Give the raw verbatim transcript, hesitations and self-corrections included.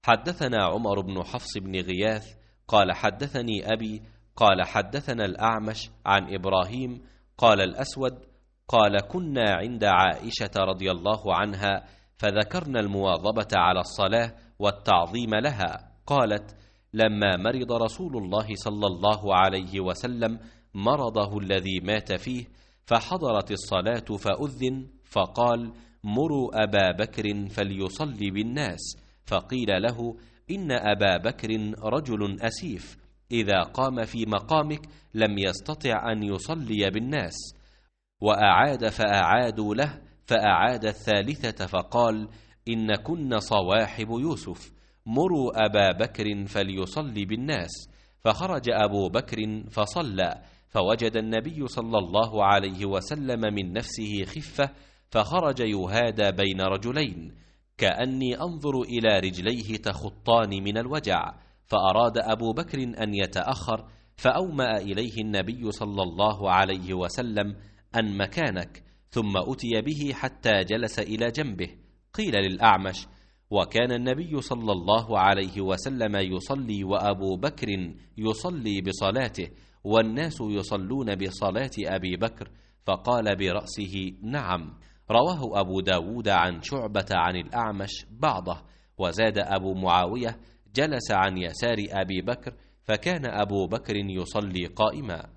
حدثنا عمر بن حفص بن غياث قال حدثني أبي قال حدثنا الأعمش عن إبراهيم قال الأسود قال كنا عند عائشة رضي الله عنها فذكرنا المواظبة على الصلاة والتعظيم لها. قالت: لما مرض رسول الله صلى الله عليه وسلم مرضه الذي مات فيه فحضرت الصلاة فأذن فقال: مروا أبا بكر فليصلي بالناس. فقيل له: إن أبا بكر رجل أسيف، إذا قام في مقامك لم يستطع أن يصلي بالناس. وأعاد فأعادوا له، فأعاد الثالثة فقال: إن كن صواحب يوسف، مروا أبا بكر فليصلي بالناس. فخرج أبو بكر فصلى، فوجد النبي صلى الله عليه وسلم من نفسه خفة، فخرج يهادى بين رجلين كأني أنظر إلى رجليه تخطان من الوجع، فأراد أبو بكر أن يتأخر، فأومأ إليه النبي صلى الله عليه وسلم أن مكانك، ثم أتي به حتى جلس إلى جنبه. قيل للأعمش: وكان النبي صلى الله عليه وسلم يصلي وأبو بكر يصلي بصلاته والناس يصلون بصلاة أبي بكر، فقال برأسه: نعم. رواه أبو داود عن شعبة عن الأعمش بعضه، وزاد أبو معاوية: جلس عن يسار أبي بكر، فكان أبو بكر يصلي قائما.